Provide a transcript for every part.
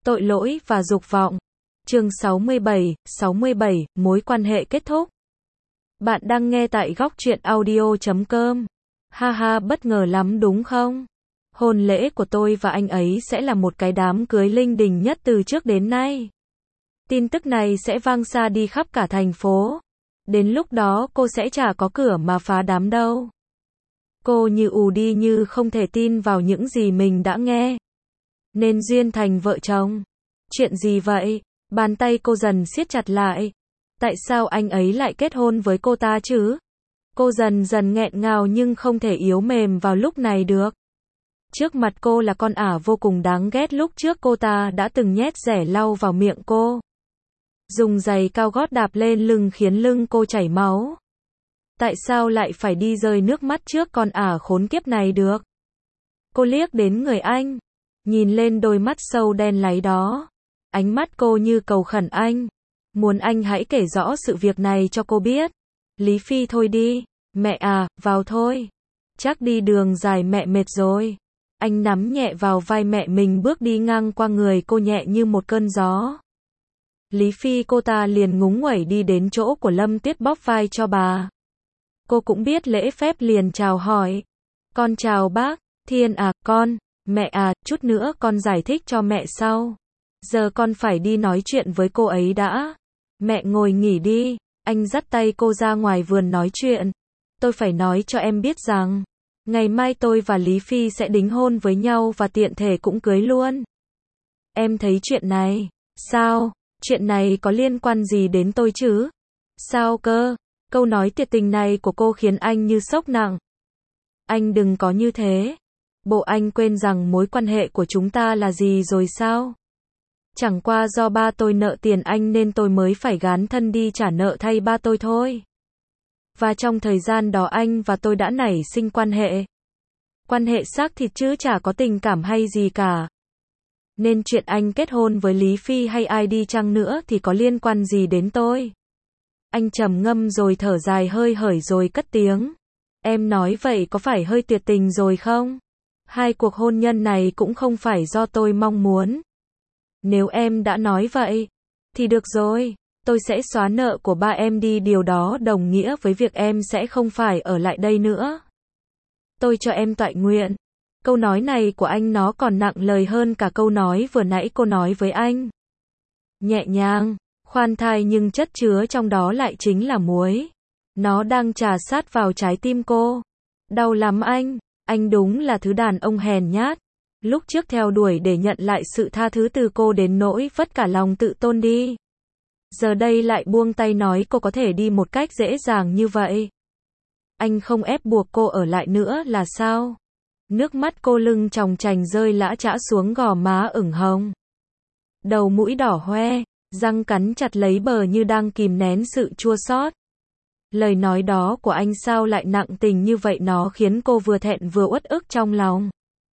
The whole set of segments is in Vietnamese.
Tội lỗi và dục vọng. Chương 67, mối quan hệ kết thúc. Bạn đang nghe tại góc truyện audio.com. Ha ha, bất ngờ lắm đúng không? Hôn lễ của tôi và anh ấy sẽ là một cái đám cưới linh đình nhất từ trước đến nay. Tin tức này sẽ vang xa đi khắp cả thành phố. Đến lúc đó cô sẽ chả có cửa mà phá đám đâu. Cô như ù đi, như không thể tin vào những gì mình đã nghe. Nên duyên thành vợ chồng. Chuyện gì vậy? Bàn tay cô dần siết chặt lại. Tại sao anh ấy lại kết hôn với cô ta chứ? Cô dần dần nghẹn ngào nhưng không thể yếu mềm vào lúc này được. Trước mặt cô là con ả vô cùng đáng ghét lúc trước cô ta đã từng nhét rẻ lau vào miệng cô. Dùng giày cao gót đạp lên lưng khiến lưng cô chảy máu. Tại sao lại phải đi rơi nước mắt trước con ả khốn kiếp này được? Cô liếc đến người anh, nhìn lên đôi mắt sâu đen láy đó. Ánh mắt cô như cầu khẩn anh, muốn anh hãy kể rõ sự việc này cho cô biết. Lý Phi, thôi đi, mẹ à, vào thôi. Chắc đi đường dài mẹ mệt rồi. Anh nắm nhẹ vào vai mẹ mình bước đi ngang qua người cô nhẹ như một cơn gió. Lý Phi, cô ta liền ngúng nguẩy đi đến chỗ của Lâm Tuyết bóp vai cho bà. Cô cũng biết lễ phép liền chào hỏi. Con chào bác. Thiên à, con, mẹ à, chút nữa con giải thích cho mẹ sau. Giờ con phải đi nói chuyện với cô ấy đã. Mẹ ngồi nghỉ đi. Anh dắt tay cô ra ngoài vườn nói chuyện. Tôi phải nói cho em biết rằng, ngày mai tôi và Lý Phi sẽ đính hôn với nhau và tiện thể cũng cưới luôn. Em thấy chuyện này, sao? Chuyện này có liên quan gì đến tôi chứ? Sao cơ? Câu nói tuyệt tình này của cô khiến anh như sốc nặng. Anh đừng có như thế. Bộ anh quên rằng mối quan hệ của chúng ta là gì rồi sao? Chẳng qua do ba tôi nợ tiền anh nên tôi mới phải gán thân đi trả nợ thay ba tôi thôi. Và trong thời gian đó anh và tôi đã nảy sinh quan hệ. Quan hệ xác thịt chứ chả có tình cảm hay gì cả. Nên chuyện anh kết hôn với Lý Phi hay ai đi chăng nữa thì có liên quan gì đến tôi? Anh trầm ngâm rồi thở dài hơi hởi rồi cất tiếng. Em nói vậy có phải hơi tuyệt tình rồi không? Hai cuộc hôn nhân này cũng không phải do tôi mong muốn. Nếu em đã nói vậy, thì được rồi, tôi sẽ xóa nợ của ba em đi, điều đó đồng nghĩa với việc em sẽ không phải ở lại đây nữa. Tôi cho em toại nguyện. Câu nói này của anh nó còn nặng lời hơn cả câu nói vừa nãy cô nói với anh. Nhẹ nhàng, khoan thai nhưng chất chứa trong đó lại chính là muối. Nó đang trà sát vào trái tim cô. Đau lắm anh đúng là thứ đàn ông hèn nhát. Lúc trước theo đuổi để nhận lại sự tha thứ từ cô đến nỗi vất cả lòng tự tôn đi. Giờ đây lại buông tay nói cô có thể đi một cách dễ dàng như vậy. Anh không ép buộc cô ở lại nữa là sao? Nước mắt cô lưng tròng trành rơi lã chã xuống gò má ửng hồng. Đầu mũi đỏ hoe, răng cắn chặt lấy bờ như đang kìm nén sự chua xót. Lời nói đó của anh sao lại nặng tình như vậy, nó khiến cô vừa thẹn vừa uất ức trong lòng.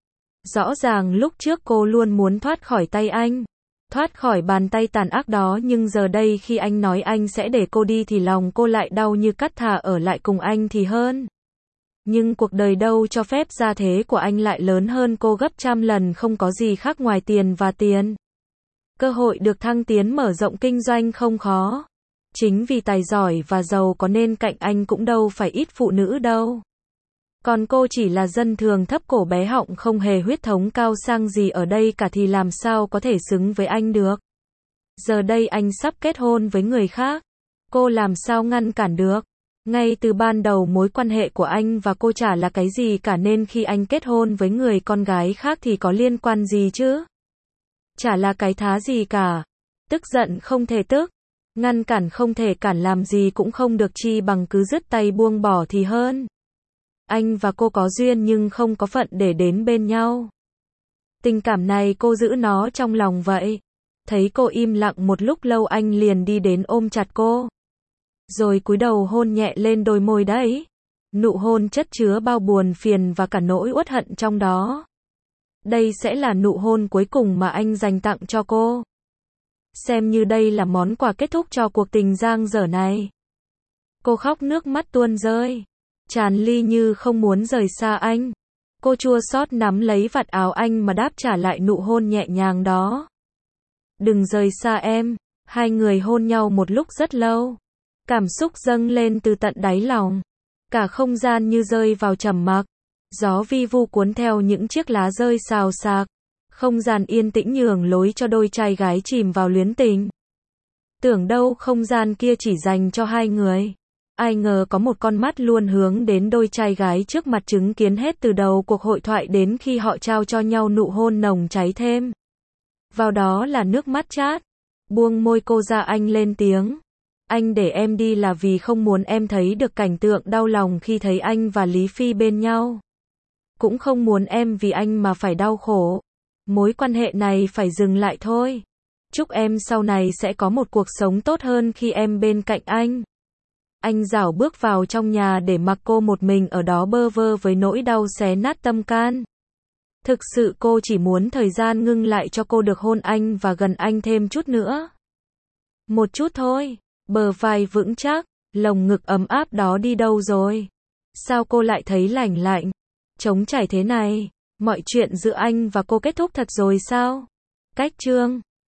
Rõ ràng lúc trước cô luôn muốn thoát khỏi tay anh, thoát khỏi bàn tay tàn ác đó, nhưng giờ đây khi anh nói anh sẽ để cô đi thì lòng cô lại đau như cắt, thà ở lại cùng anh thì hơn. Nhưng cuộc đời đâu cho phép gia thế của anh lại lớn hơn cô gấp trăm lần, không có gì khác ngoài tiền và tiền. Cơ hội được thăng tiến mở rộng kinh doanh không khó. Chính vì tài giỏi và giàu có nên cạnh anh cũng đâu phải ít phụ nữ đâu. Còn cô chỉ là dân thường thấp cổ bé họng, không hề huyết thống cao sang gì ở đây cả, thì làm sao có thể xứng với anh được. Giờ đây anh sắp kết hôn với người khác. Cô làm sao ngăn cản được. Ngay từ ban đầu mối quan hệ của anh và cô chả là cái gì cả, nên khi anh kết hôn với người con gái khác thì có liên quan gì chứ? Chả là cái thá gì cả. Tức giận không thể tức, ngăn cản không thể cản, làm gì cũng không được, chi bằng cứ dứt tay buông bỏ thì hơn. Anh và cô có duyên nhưng không có phận để đến bên nhau. Tình cảm này cô giữ nó trong lòng vậy. Thấy cô im lặng một lúc lâu, anh liền đi đến ôm chặt cô. Rồi cúi đầu hôn nhẹ lên đôi môi đấy. Nụ hôn chất chứa bao buồn phiền và cả nỗi uất hận trong đó. Đây sẽ là nụ hôn cuối cùng mà anh dành tặng cho cô. Xem như đây là món quà kết thúc cho cuộc tình dang dở này. Cô khóc nước mắt tuôn rơi, tràn ly như không muốn rời xa anh. Cô chua xót nắm lấy vạt áo anh mà đáp trả lại nụ hôn nhẹ nhàng đó. Đừng rời xa em. Hai người hôn nhau một lúc rất lâu. Cảm xúc dâng lên từ tận đáy lòng. Cả không gian như rơi vào trầm mặc. Gió vi vu cuốn theo những chiếc lá rơi xào xạc. Không gian yên tĩnh nhường lối cho đôi trai gái chìm vào luyến tình. Tưởng đâu không gian kia chỉ dành cho hai người. Ai ngờ có một con mắt luôn hướng đến đôi trai gái trước mặt chứng kiến hết từ đầu cuộc hội thoại đến khi họ trao cho nhau nụ hôn nồng cháy thêm. Vào đó là nước mắt chát. Buông môi cô ra, anh lên tiếng. Anh để em đi là vì không muốn em thấy được cảnh tượng đau lòng khi thấy anh và Lý Phi bên nhau. Cũng không muốn em vì anh mà phải đau khổ. Mối quan hệ này phải dừng lại thôi. Chúc em sau này sẽ có một cuộc sống tốt hơn khi em bên cạnh anh. Anh rảo bước vào trong nhà để mặc cô một mình ở đó bơ vơ với nỗi đau xé nát tâm can. Thực sự cô chỉ muốn thời gian ngưng lại cho cô được hôn anh và gần anh thêm chút nữa. Một chút thôi. Bờ vai vững chắc, lồng ngực ấm áp đó đi đâu rồi? Sao cô lại thấy lạnh lạnh, trống trải thế này? Mọi chuyện giữa anh và cô kết thúc thật rồi sao? Cách chương